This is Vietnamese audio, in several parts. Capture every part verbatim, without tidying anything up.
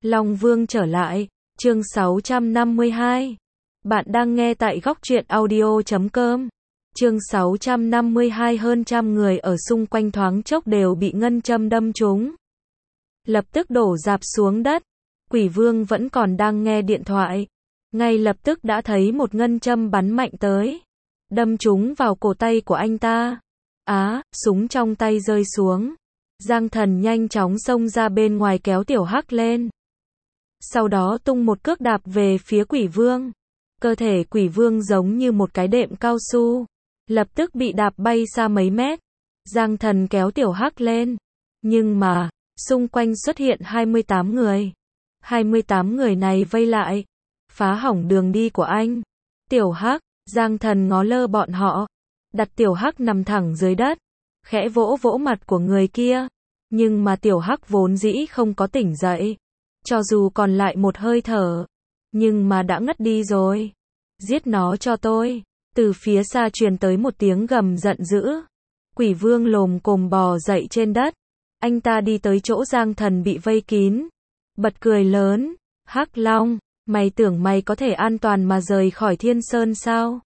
Long Vương trở lại, chương sáu trăm năm mươi hai. Bạn đang nghe tại góc truyện audio chấm com. Chương sáu trăm năm mươi hai. Hơn trăm người ở xung quanh thoáng chốc đều bị ngân châm đâm trúng. Lập tức đổ rạp xuống đất. Quỷ Vương vẫn còn đang nghe điện thoại. Ngay lập tức đã thấy một ngân châm bắn mạnh tới. Đâm trúng vào cổ tay của anh ta. Á, súng trong tay rơi xuống. Giang Thần nhanh chóng xông ra bên ngoài kéo Tiểu Hắc lên. Sau đó tung một cước đạp về phía Quỷ Vương. Cơ thể Quỷ Vương giống như một cái đệm cao su. Lập tức bị đạp bay xa mấy mét. Giang Thần kéo Tiểu Hắc lên. Nhưng mà, xung quanh xuất hiện hai mươi tám người. hai mươi tám người này vây lại. Phá hỏng đường đi của anh. Tiểu Hắc, Giang Thần ngó lơ bọn họ. Đặt Tiểu Hắc nằm thẳng dưới đất. Khẽ vỗ vỗ mặt của người kia. Nhưng mà Tiểu Hắc vốn dĩ không có tỉnh dậy. Cho dù còn lại một hơi thở. Nhưng mà đã ngất đi rồi. Giết nó cho tôi. Từ phía xa truyền tới một tiếng gầm giận dữ. Quỷ Vương lồm cồm bò dậy trên đất. Anh ta đi tới chỗ Giang Thần bị vây kín. Bật cười lớn. Hắc Long, mày tưởng mày có thể an toàn mà rời khỏi Thiên Sơn sao?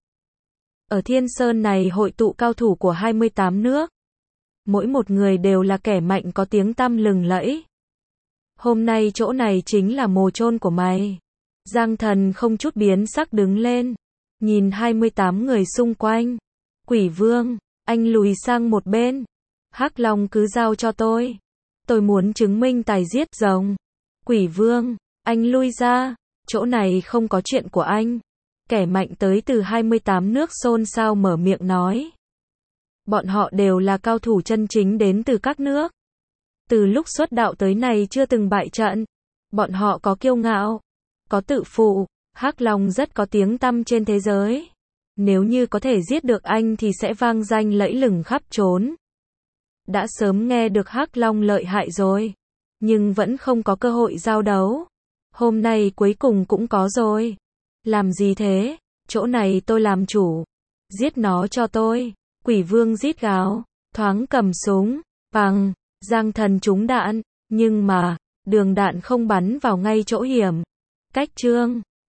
Ở Thiên Sơn này hội tụ cao thủ của hai mươi tám nước. Mỗi một người đều là kẻ mạnh có tiếng tăm lừng lẫy. Hôm nay chỗ này chính là mồ chôn của mày. Giang Thần không chút biến sắc đứng lên. Nhìn hai mươi tám người xung quanh. Quỷ Vương, anh lùi sang một bên. Hắc Long cứ giao cho tôi. Tôi muốn chứng minh tài giết rồng. Quỷ Vương, anh lui ra. Chỗ này không có chuyện của anh. Kẻ mạnh tới từ hai mươi tám nước xôn xao mở miệng nói. Bọn họ đều là cao thủ chân chính đến từ các nước. Từ lúc xuất đạo tới nay chưa từng bại trận. Bọn họ có kiêu ngạo, có tự phụ. Hắc Long rất có tiếng tăm trên thế giới. Nếu như có thể giết được anh thì sẽ vang danh lẫy lừng khắp trốn. Đã sớm nghe được Hắc Long lợi hại rồi. Nhưng vẫn không có cơ hội giao đấu. Hôm nay cuối cùng cũng có rồi. Làm gì thế? Chỗ này tôi làm chủ. Giết nó cho tôi. Quỷ Vương rít gào. Thoáng cầm súng. Bằng. Giang Thần trúng đạn. Nhưng mà, đường đạn không bắn vào ngay chỗ hiểm. Cách chương.